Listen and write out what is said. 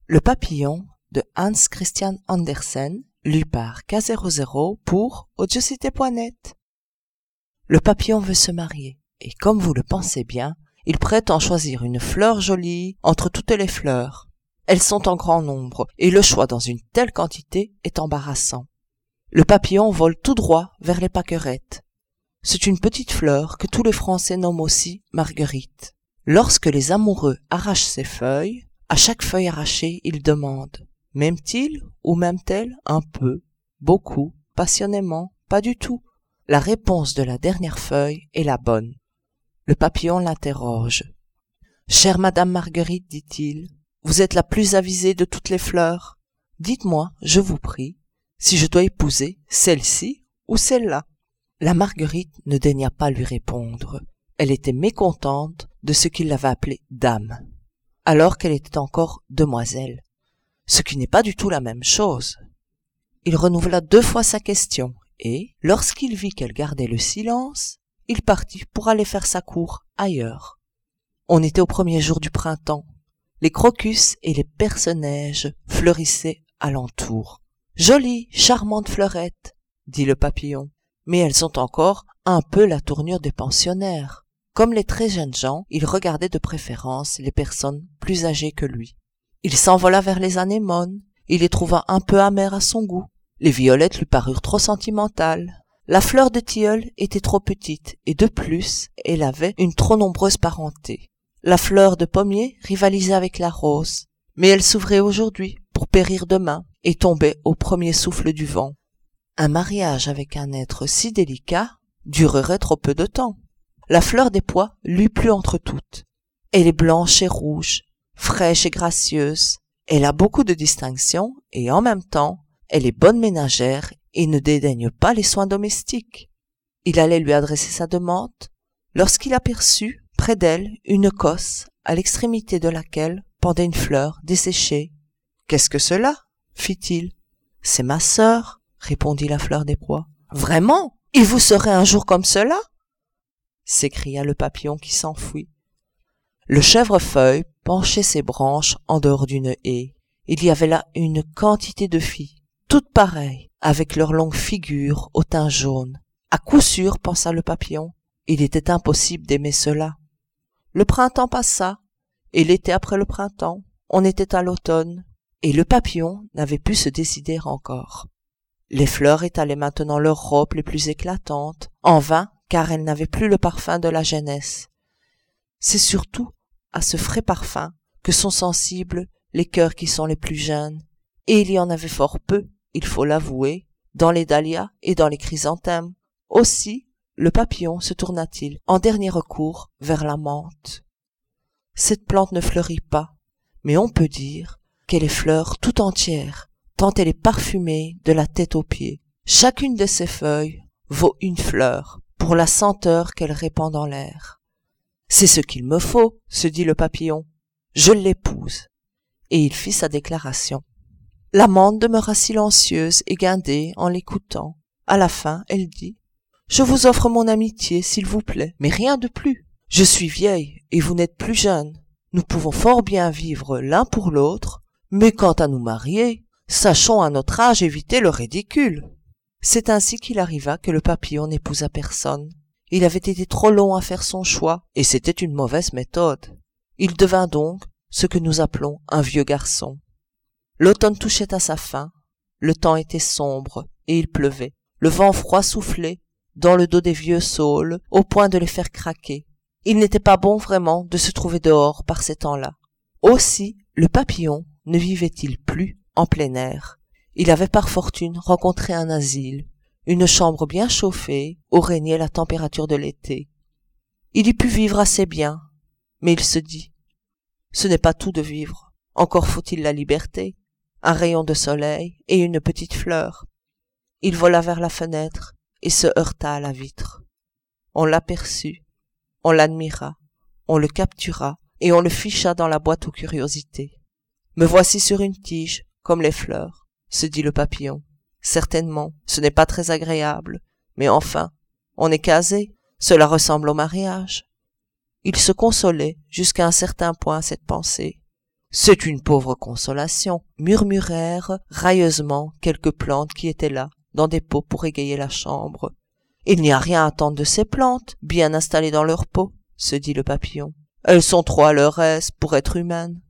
Le papillon de Hans Christian Andersen, lu par K00 pour audiocité.net. Le papillon veut se marier, et comme vous le pensez bien, il prétend choisir une fleur jolie entre toutes les fleurs. Elles sont en grand nombre, et le choix dans une telle quantité est embarrassant. Le papillon vole tout droit vers les pâquerettes. C'est une petite fleur que tous les Français nomment aussi Marguerite. Lorsque les amoureux arrachent ses feuilles, à chaque feuille arrachée, ils demandent « M'aime-t-il ou m'aime-t-elle un peu, beaucoup, passionnément, pas du tout ?» La réponse de la dernière feuille est la bonne. Le papillon l'interroge. « Chère Madame Marguerite, dit-il, vous êtes la plus avisée de toutes les fleurs. Dites-moi, je vous prie, si je dois épouser celle-ci ou celle-là. » La Marguerite ne daigna pas lui répondre. Elle était mécontente de ce qu'il l'avait appelée dame, alors qu'elle était encore demoiselle, ce qui n'est pas du tout la même chose. Il renouvela 2 fois sa question, et, lorsqu'il vit qu'elle gardait le silence, il partit pour aller faire sa cour ailleurs. On était au premier jour du printemps. Les crocus et les perce-neige fleurissaient alentour. « Jolies, charmantes fleurettes !» dit le papillon. Mais elles ont encore un peu la tournure des pensionnaires. Comme les très jeunes gens, il regardait de préférence les personnes plus âgées que lui. Il s'envola vers les anémones, il les trouva un peu amères à son goût. Les violettes lui parurent trop sentimentales. La fleur de tilleul était trop petite, et de plus, elle avait une trop nombreuse parenté. La fleur de pommier rivalisait avec la rose, mais elle s'ouvrait aujourd'hui pour périr demain, et tombait au premier souffle du vent. Un mariage avec un être si délicat durerait trop peu de temps. La fleur des pois lui plut entre toutes. Elle est blanche et rouge, fraîche et gracieuse. Elle a beaucoup de distinction et en même temps, elle est bonne ménagère et ne dédaigne pas les soins domestiques. Il allait lui adresser sa demande lorsqu'il aperçut près d'elle une cosse à l'extrémité de laquelle pendait une fleur desséchée. « Qu'est-ce que cela ?» fit-il. « C'est ma sœur, » répondit la fleur des pois. « Vraiment? Et vous serez un jour comme cela ?» s'écria le papillon qui s'enfuit. Le chèvrefeuille penchait ses branches en dehors d'une haie. Il y avait là une quantité de filles, toutes pareilles, avec leurs longues figures au teint jaune. À coup sûr, pensa le papillon, il était impossible d'aimer cela. Le printemps passa, et l'été après le printemps, on était à l'automne, et le papillon n'avait pu se décider encore. Les fleurs étalaient maintenant leurs robes les plus éclatantes, en vain, car elles n'avaient plus le parfum de la jeunesse. C'est surtout à ce frais parfum que sont sensibles les cœurs qui sont les plus jeunes, et il y en avait fort peu, il faut l'avouer, dans les dahlias et dans les chrysanthèmes. Aussi, le papillon se tourna-t-il, en dernier recours, vers la menthe. Cette plante ne fleurit pas, mais on peut dire qu'elle est fleur tout entière, tant elle est parfumée de la tête aux pieds. Chacune de ses feuilles vaut une fleur, pour la senteur qu'elle répand dans l'air. « C'est ce qu'il me faut, » se dit le papillon. « Je l'épouse. » Et il fit sa déclaration. L'amande demeura silencieuse et guindée en l'écoutant. À la fin, elle dit « Je vous offre mon amitié, s'il vous plaît, mais rien de plus. Je suis vieille et vous n'êtes plus jeune. Nous pouvons fort bien vivre l'un pour l'autre, mais quant à nous marier, sachons à notre âge éviter le ridicule. » C'est ainsi qu'il arriva que le papillon n'épousa personne. Il avait été trop long à faire son choix, et c'était une mauvaise méthode. Il devint donc ce que nous appelons un vieux garçon. L'automne touchait à sa fin, le temps était sombre, et il pleuvait. Le vent froid soufflait dans le dos des vieux saules, au point de les faire craquer. Il n'était pas bon vraiment de se trouver dehors par ces temps-là. Aussi, le papillon ne vivait-il plus en plein air. Il avait par fortune rencontré un asile, une chambre bien chauffée où régnait la température de l'été. Il y put vivre assez bien, mais il se dit « Ce n'est pas tout de vivre, encore faut-il la liberté, un rayon de soleil et une petite fleur. » Il vola vers la fenêtre et se heurta à la vitre. On l'aperçut, on l'admira, on le captura et on le ficha dans la boîte aux curiosités. « Me voici sur une tige, comme les fleurs. » se dit le papillon. Certainement, ce n'est pas très agréable, mais enfin, on est casé, cela ressemble au mariage. Il se consolait jusqu'à un certain point à cette pensée. C'est une pauvre consolation, murmurèrent railleusement quelques plantes qui étaient là, dans des pots pour égayer la chambre. Il n'y a rien à attendre de ces plantes, bien installées dans leur pot, se dit le papillon. Elles sont trop à leur aise pour être humaines.